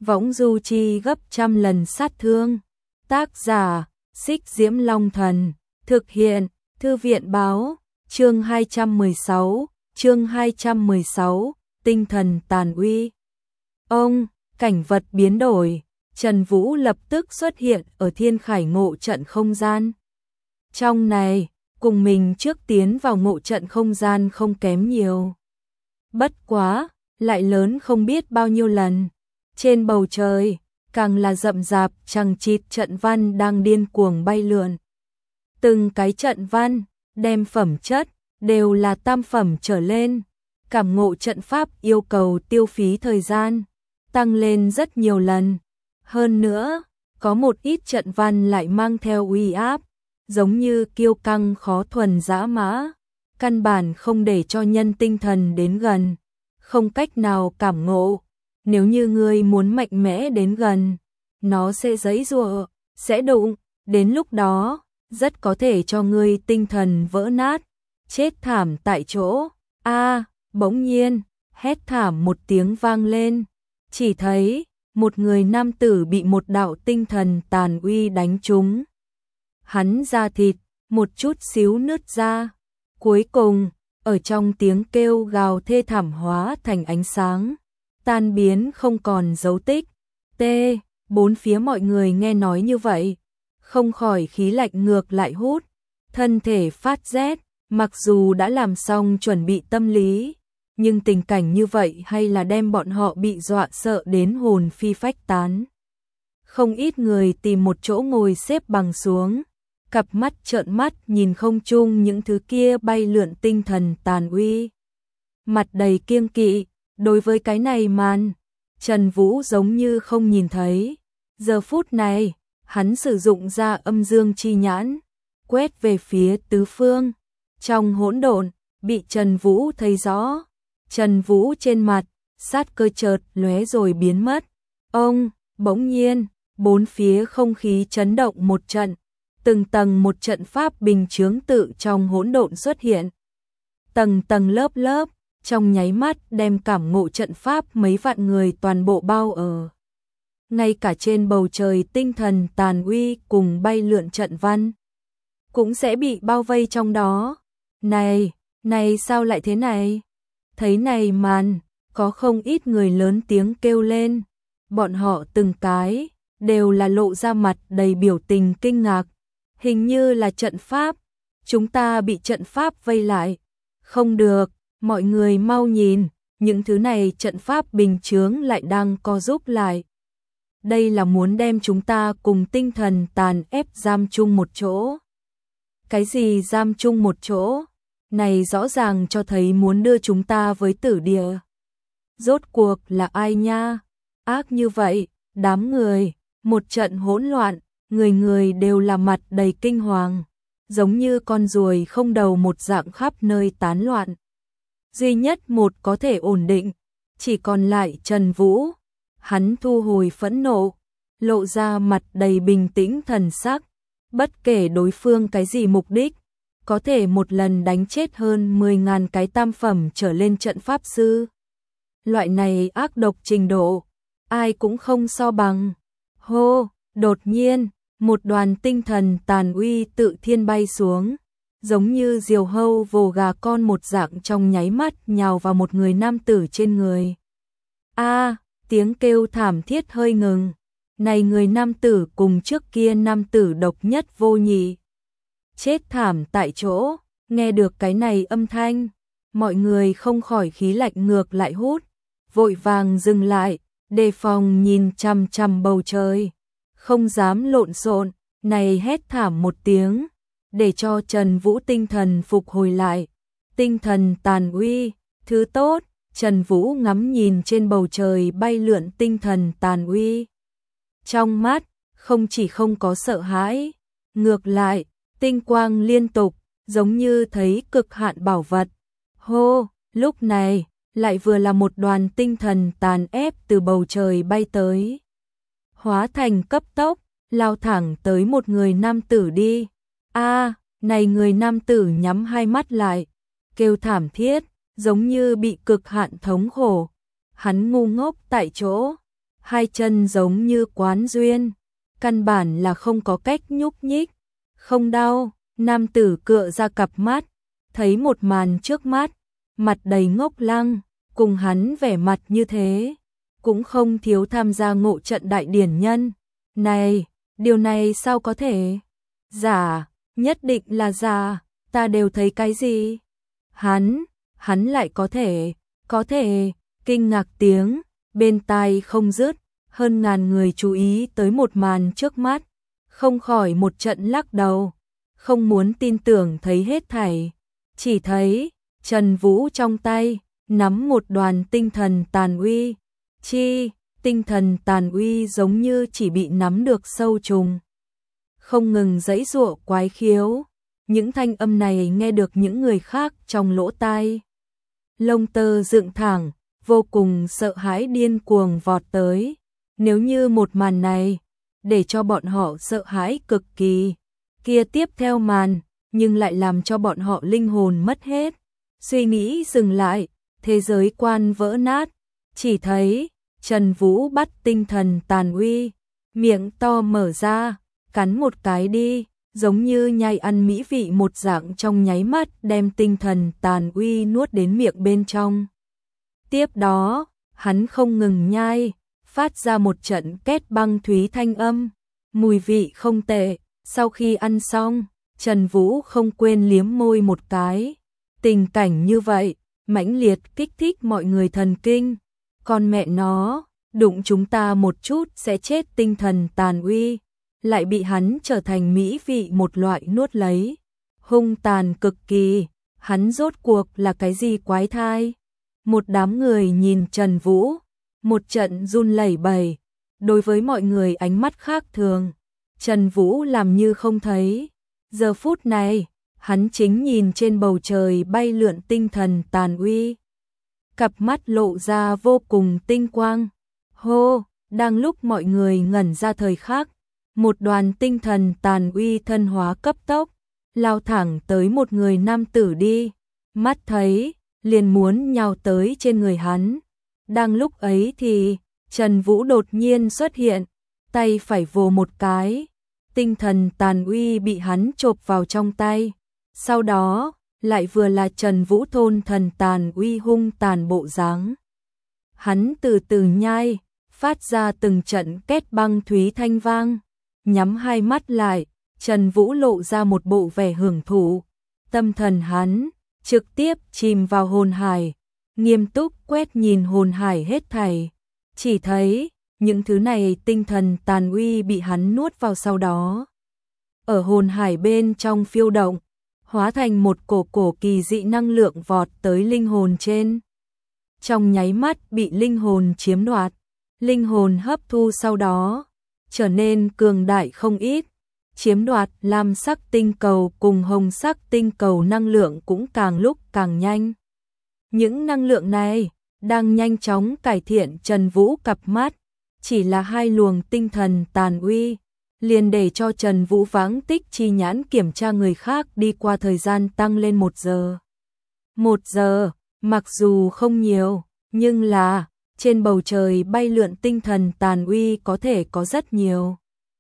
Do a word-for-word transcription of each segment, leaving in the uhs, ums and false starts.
võng du chi gấp trăm lần sát thương. Tác giả, Xích Diễm Long Thần, thực hiện, Thư viện báo, chương hai trăm mười sáu, chương hai trăm mười sáu, tinh thần tàn uy. Ông, cảnh vật biến đổi, Trần Vũ lập tức xuất hiện ở Thiên Khải ngộ trận không gian. Trong này, cùng mình trước tiến vào ngộ trận không gian không kém nhiều. Bất quá, lại lớn không biết bao nhiêu lần. Trên bầu trời, càng là rậm rạp chằng chịt trận văn đang điên cuồng bay lượn. Từng cái trận văn, đem phẩm chất, đều là tam phẩm trở lên. Cảm ngộ trận pháp yêu cầu tiêu phí thời gian, tăng lên rất nhiều lần. Hơn nữa, có một ít trận văn lại mang theo uy áp, giống như kiêu căng khó thuần dã mã, căn bản không để cho nhân tinh thần đến gần, không cách nào cảm ngộ. Nếu như ngươi muốn mạnh mẽ đến gần, nó sẽ giãy giụa, sẽ đụng, đến lúc đó, rất có thể cho ngươi tinh thần vỡ nát, chết thảm tại chỗ. A, bỗng nhiên, hét thảm một tiếng vang lên, chỉ thấy một người nam tử bị một đạo tinh thần tàn uy đánh trúng. Hắn da thịt, một chút xíu nứt ra. Cuối cùng, ở trong tiếng kêu gào thê thảm hóa thành ánh sáng, tan biến không còn dấu tích. T, bốn phía mọi người nghe nói như vậy, không khỏi khí lạnh ngược lại hút, thân thể phát rét, mặc dù đã làm xong chuẩn bị tâm lý, nhưng tình cảnh như vậy hay là đem bọn họ bị dọa sợ đến hồn phi phách tán. Không ít người tìm một chỗ ngồi xếp bằng xuống, cặp mắt trợn mắt nhìn không trung những thứ kia bay lượn tinh thần tàn uy. Mặt đầy kiêng kỵ, đối với cái này màn, Trần Vũ giống như không nhìn thấy. Giờ phút này, hắn sử dụng ra âm dương chi nhãn, quét về phía tứ phương. Trong hỗn độn, bị Trần Vũ thấy rõ. Trần Vũ trên mặt, sát cơ chợt lóe rồi biến mất. Ông, bỗng nhiên, bốn phía không khí chấn động một trận, từng tầng một trận pháp bình chướng tự trong hỗn độn xuất hiện. Tầng tầng lớp lớp, trong nháy mắt đem cảm ngộ trận pháp mấy vạn người toàn bộ bao ở. Ngay cả trên bầu trời tinh thần tàn uy cùng bay lượn trận văn, cũng sẽ bị bao vây trong đó. Này, này sao lại thế này? Thấy này màn, có không ít người lớn tiếng kêu lên. Bọn họ từng cái, đều là lộ ra mặt đầy biểu tình kinh ngạc. Hình như là trận pháp, chúng ta bị trận pháp vây lại. Không được, mọi người mau nhìn, những thứ này trận pháp bình chướng lại đang co giúp lại. Đây là muốn đem chúng ta cùng tinh thần tàn ép giam chung một chỗ. Cái gì giam chung một chỗ? Này rõ ràng cho thấy muốn đưa chúng ta với tử địa. Rốt cuộc là ai nha? Ác như vậy, đám người, một trận hỗn loạn, người người đều là mặt đầy kinh hoàng, giống như con ruồi không đầu một dạng khắp nơi tán loạn. Duy nhất một có thể ổn định, chỉ còn lại Trần Vũ. Hắn thu hồi phẫn nộ, lộ ra mặt đầy bình tĩnh thần sắc, bất kể đối phương cái gì mục đích, có thể một lần đánh chết hơn mười ngàn cái tam phẩm trở lên trận pháp sư. Loại này ác độc trình độ, ai cũng không so bằng. Hô, đột nhiên, một đoàn tinh thần tàn uy tự thiên bay xuống, giống như diều hâu vồ gà con một dạng trong nháy mắt nhào vào một người nam tử trên người. A, tiếng kêu thảm thiết hơi ngừng. Này người nam tử cùng trước kia nam tử độc nhất vô nhị, chết thảm tại chỗ. Nghe được cái này âm thanh, mọi người không khỏi khí lạnh ngược lại hút, vội vàng dừng lại, đề phòng nhìn chằm chằm bầu trời, không dám lộn xộn. Này hét thảm một tiếng, để cho Trần Vũ tinh thần phục hồi lại. Tinh thần tàn uy, thứ tốt. Trần Vũ ngắm nhìn trên bầu trời bay lượn tinh thần tàn uy. Trong mắt, không chỉ không có sợ hãi, ngược lại, tinh quang liên tục, giống như thấy cực hạn bảo vật. Hô, lúc này, lại vừa là một đoàn tinh thần tàn ép từ bầu trời bay tới. Hóa thành cấp tốc, lao thẳng tới một người nam tử đi. A, này người nam tử nhắm hai mắt lại, kêu thảm thiết, giống như bị cực hạn thống khổ. Hắn ngu ngốc tại chỗ, hai chân giống như quán duyên, căn bản là không có cách nhúc nhích, không đau. Nam tử cựa ra cặp mắt, thấy một màn trước mắt, mặt đầy ngốc lăng, cùng hắn vẻ mặt như thế, cũng không thiếu tham gia ngộ trận đại điển nhân. Này, điều này sao có thể? Giả, nhất định là giả, ta đều thấy cái gì? Hắn, hắn lại có thể, có thể, kinh ngạc tiếng, bên tai không dứt, hơn ngàn người chú ý tới một màn trước mắt, không khỏi một trận lắc đầu, không muốn tin tưởng thấy hết thảy, chỉ thấy Trần Vũ trong tay nắm một đoàn tinh thần tàn uy, chi, tinh thần tàn uy giống như chỉ bị nắm được sâu trùng, không ngừng giãy giụa quái khiếu, những thanh âm này nghe được những người khác trong lỗ tai. Lông tơ dựng thẳng, vô cùng sợ hãi điên cuồng vọt tới, nếu như một màn này để cho bọn họ sợ hãi cực kỳ, kia tiếp theo màn, nhưng lại làm cho bọn họ linh hồn mất hết, suy nghĩ dừng lại, thế giới quan vỡ nát, chỉ thấy Trần Vũ bắt tinh thần tàn uy, miệng to mở ra, cắn một cái đi, giống như nhai ăn mỹ vị một dạng, trong nháy mắt đem tinh thần tàn uy nuốt đến miệng bên trong. Tiếp đó, hắn không ngừng nhai, phát ra một trận két băng thúy thanh âm, mùi vị không tệ. Sau khi ăn xong, Trần Vũ không quên liếm môi một cái. Tình cảnh như vậy, mãnh liệt kích thích mọi người thần kinh. Con mẹ nó, đụng chúng ta một chút sẽ chết tinh thần tàn uy, lại bị hắn trở thành mỹ vị một loại nuốt lấy. Hung tàn cực kỳ, hắn rốt cuộc là cái gì quái thai? Một đám người nhìn Trần Vũ, một trận run lẩy bẩy. Đối với mọi người ánh mắt khác thường, Trần Vũ làm như không thấy. Giờ phút này, hắn chính nhìn trên bầu trời bay lượn tinh thần tàn uy. Cặp mắt lộ ra vô cùng tinh quang. Hô, đang lúc mọi người ngẩn ra thời khắc, một đoàn tinh thần tàn uy thân hóa cấp tốc, lao thẳng tới một người nam tử đi. Mắt thấy, liền muốn nhào tới trên người hắn. Đang lúc ấy thì, Trần Vũ đột nhiên xuất hiện, tay phải vồ một cái, tinh thần tàn uy bị hắn chộp vào trong tay. Sau đó, lại vừa là Trần Vũ thôn thần tàn uy hung tàn bộ dáng. Hắn từ từ nhai, phát ra từng trận két băng thúy thanh vang, nhắm hai mắt lại, Trần Vũ lộ ra một bộ vẻ hưởng thụ. Tâm thần hắn trực tiếp chìm vào hồn hải, nghiêm túc quét nhìn hồn hải hết thảy, chỉ thấy những thứ này tinh thần tàn uy bị hắn nuốt vào sau đó, ở hồn hải bên trong phiêu động, hóa thành một cổ cổ kỳ dị năng lượng vọt tới linh hồn trên. Trong nháy mắt bị linh hồn chiếm đoạt, linh hồn hấp thu sau đó, trở nên cường đại không ít, chiếm đoạt lam sắc tinh cầu cùng hồng sắc tinh cầu năng lượng cũng càng lúc càng nhanh. Những năng lượng này đang nhanh chóng cải thiện Trần Vũ cặp mắt, chỉ là hai luồng tinh thần tàn uy, liền để cho Trần Vũ vãng tích chi nhãn kiểm tra người khác đi qua thời gian tăng lên một giờ. Một giờ, mặc dù không nhiều, nhưng là, trên bầu trời bay lượn tinh thần tàn uy có thể có rất nhiều.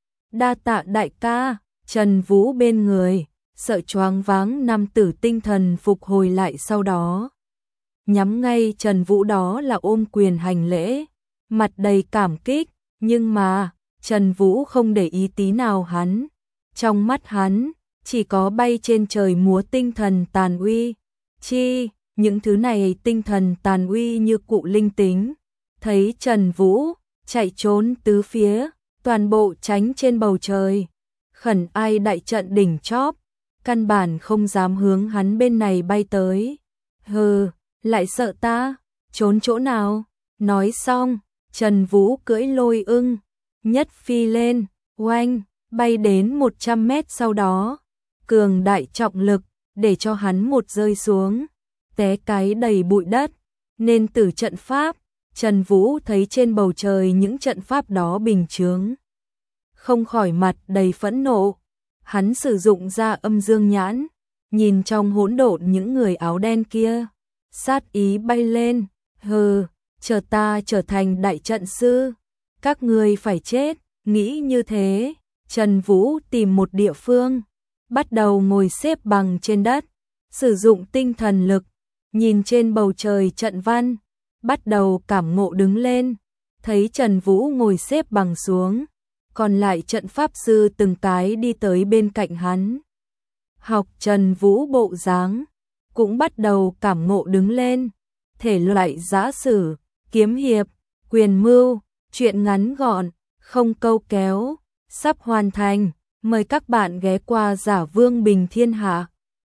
Đa tạ đại ca, Trần Vũ bên người, sợ choáng váng nam tử tinh thần phục hồi lại sau đó. Nhắm ngay Trần Vũ đó là ôm quyền hành lễ, mặt đầy cảm kích, nhưng mà, Trần Vũ không để ý tí nào hắn. Trong mắt hắn, chỉ có bay trên trời múa tinh thần tàn uy. Chi, những thứ này tinh thần tàn uy như cụ linh tính. Thấy Trần Vũ, chạy trốn tứ phía, toàn bộ tránh trên bầu trời. Khẩn ai đại trận đỉnh chóp, căn bản không dám hướng hắn bên này bay tới. Hừ, lại sợ ta, trốn chỗ nào? Nói xong, Trần Vũ cưỡi lôi ưng, nhất phi lên, oanh, bay đến một trăm mét sau đó. Cường đại trọng lực, để cho hắn một rơi xuống, té cái đầy bụi đất, nên từ trận pháp. Trần Vũ thấy trên bầu trời những trận pháp đó bình chướng, không khỏi mặt đầy phẫn nộ. Hắn sử dụng ra âm dương nhãn, nhìn trong hỗn độn những người áo đen kia, sát ý bay lên, hừ, chờ ta trở thành đại trận sư, Các ngươi phải chết, nghĩ như thế, Trần Vũ tìm một địa phương, bắt đầu ngồi xếp bằng trên đất, sử dụng tinh thần lực, nhìn trên bầu trời trận văn, bắt đầu cảm ngộ đứng lên, thấy Trần Vũ ngồi xếp bằng xuống, còn lại trận pháp sư từng cái đi tới bên cạnh hắn. Học Trần Vũ bộ dáng, cũng bắt đầu cảm ngộ đứng lên, thể loại giã sử, kiếm hiệp, quyền mưu, truyện ngắn gọn, không câu kéo, sắp hoàn thành, mời các bạn ghé qua Giả Vương Bình Thiên Hạ.